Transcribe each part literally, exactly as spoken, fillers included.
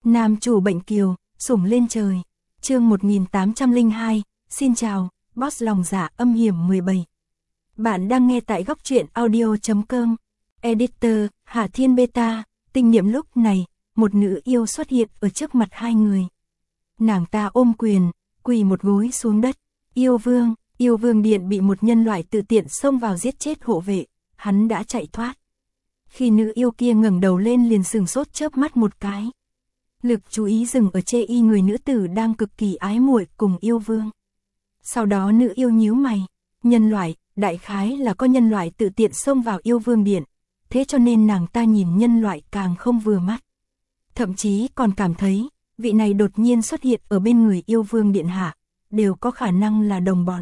Nam chủ bệnh kiều, sủng lên trời. Chương một nghìn tám trăm lẻ hai, xin chào, boss lòng dạ âm hiểm mười bảy. Bạn đang nghe tại góc truyện audio chấm com. Editor, Hạ Thiên Beta. Tinh niệm lúc này, một nữ yêu xuất hiện ở trước mặt hai người. Nàng ta ôm quyền, quỳ một gối xuống đất. Yêu vương, yêu vương điện bị một nhân loại tự tiện xông vào giết chết hộ vệ, hắn đã chạy thoát. Khi nữ yêu kia ngẩng đầu lên liền sừng sốt chớp mắt một cái. Lực chú ý dừng ở chê y người nữ tử đang cực kỳ ái muội cùng yêu vương. Sau đó nữ yêu nhíu mày, nhân loại, đại khái là có nhân loại tự tiện xông vào yêu vương điện, thế cho nên nàng ta nhìn nhân loại càng không vừa mắt. Thậm chí còn cảm thấy, vị này đột nhiên xuất hiện ở bên người yêu vương điện hạ, đều có khả năng là đồng bọn.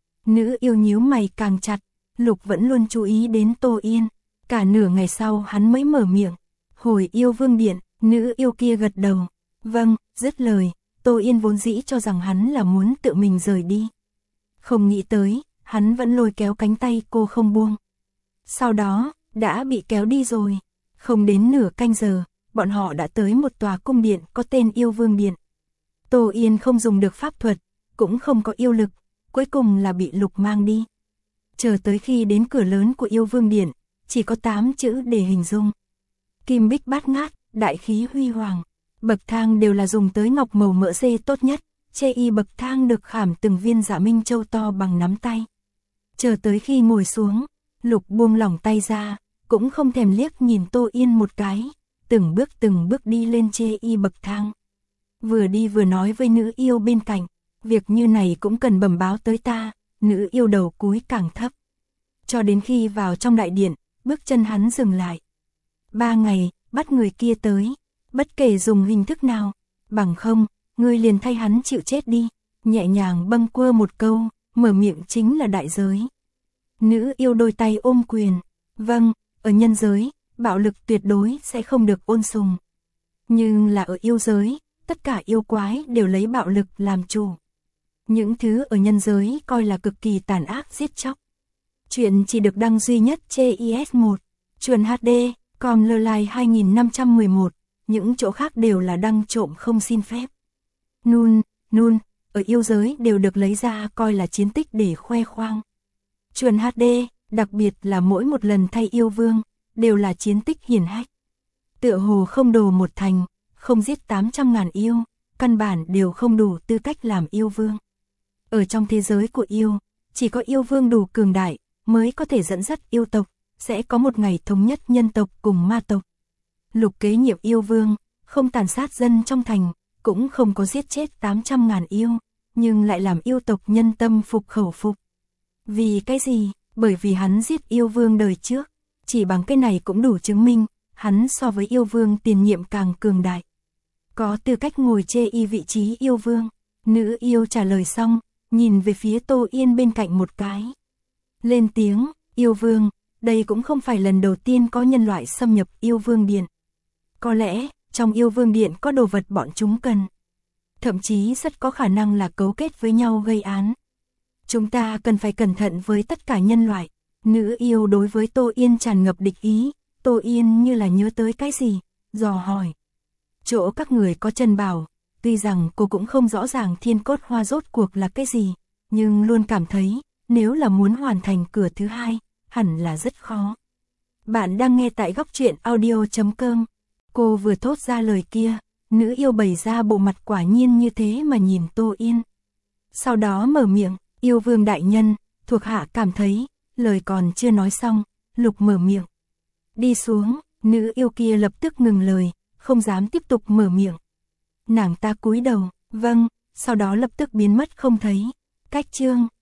Nữ yêu nhíu mày càng chặt, Lục vẫn luôn chú ý đến Tô Yên, cả nửa ngày sau hắn mới mở miệng, hồi yêu vương điện. Nữ yêu kia gật đầu, vâng, dứt lời, Tô Yên vốn dĩ cho rằng hắn là muốn tự mình rời đi. Không nghĩ tới, hắn vẫn lôi kéo cánh tay cô không buông. Sau đó, đã bị kéo đi rồi. Không đến nửa canh giờ, bọn họ đã tới một tòa cung điện có tên Yêu Vương Điện. Tô Yên không dùng được pháp thuật, cũng không có yêu lực, cuối cùng là bị Lục mang đi. Chờ tới khi đến cửa lớn của Yêu Vương Điện, chỉ có tám chữ để hình dung. Kim bích bát ngát, đại khí huy hoàng, bậc thang đều là dùng tới ngọc màu mỡ dê tốt nhất, chê y bậc thang được khảm từng viên dạ minh châu to bằng nắm tay. Chờ tới khi ngồi xuống, Lục buông lỏng tay ra, cũng không thèm liếc nhìn Tô Yên một cái, từng bước từng bước đi lên chê y bậc thang. Vừa đi vừa nói với nữ yêu bên cạnh, việc như này cũng cần bẩm báo tới ta, nữ yêu đầu cúi càng thấp. Cho đến khi vào trong đại điện, bước chân hắn dừng lại. Ba ngày, bắt người kia tới, bất kể dùng hình thức nào, bằng không, ngươi liền thay hắn chịu chết đi, nhẹ nhàng bâng quơ một câu, mở miệng chính là đại giới. Nữ yêu đôi tay ôm quyền, vâng, ở nhân giới, bạo lực tuyệt đối sẽ không được ôn sùng. Nhưng là ở yêu giới, tất cả yêu quái đều lấy bạo lực làm chủ. Những thứ ở nhân giới coi là cực kỳ tàn ác giết chóc. Chuyện chỉ được đăng duy nhất trên i ét một, truyền hát đê. Com lơ lai hai nghìn năm trăm mười một, những chỗ khác đều là đăng trộm không xin phép. Nun, nun, ở yêu giới đều được lấy ra coi là chiến tích để khoe khoang. Truyền hát đê, đặc biệt là mỗi một lần thay yêu vương, đều là chiến tích hiển hách. Tựa hồ không đồ một thành, không giết tám trăm ngàn yêu, căn bản đều không đủ tư cách làm yêu vương. Ở trong thế giới của yêu, chỉ có yêu vương đủ cường đại, mới có thể dẫn dắt yêu tộc. Sẽ có một ngày thống nhất nhân tộc cùng ma tộc. Lục kế nhiệm yêu vương, không tàn sát dân trong thành, cũng không có giết chết tám trăm ngàn yêu, nhưng lại làm yêu tộc nhân tâm phục khẩu phục. Vì cái gì? Bởi vì hắn giết yêu vương đời trước, chỉ bằng cái này cũng đủ chứng minh, hắn so với yêu vương tiền nhiệm càng cường đại. Có tư cách ngồi chê y vị trí yêu vương, nữ yêu trả lời xong, nhìn về phía Tô Yên bên cạnh một cái. Lên tiếng, yêu vương. Đây cũng không phải lần đầu tiên có nhân loại xâm nhập yêu vương điện. Có lẽ, trong yêu vương điện có đồ vật bọn chúng cần. Thậm chí rất có khả năng là cấu kết với nhau gây án. Chúng ta cần phải cẩn thận với tất cả nhân loại. Nữ yêu đối với Tô Yên tràn ngập địch ý. Tô Yên như là nhớ tới cái gì, dò hỏi. Chỗ các người có chân bảo, tuy rằng cô cũng không rõ ràng thiên cốt hoa rốt cuộc là cái gì, nhưng luôn cảm thấy, nếu là muốn hoàn thành cửa thứ hai, hẳn là rất khó. Bạn đang nghe tại góc truyện audio chấm com. Cô vừa thốt ra lời kia, nữ yêu bày ra bộ mặt quả nhiên như thế mà nhìn Tô Yên. Sau đó mở miệng, yêu vương đại nhân, thuộc hạ cảm thấy, lời còn chưa nói xong, Lục mở miệng. Đi xuống, nữ yêu kia lập tức ngừng lời, không dám tiếp tục mở miệng. Nàng ta cúi đầu, vâng, sau đó lập tức biến mất không thấy. Cách chương.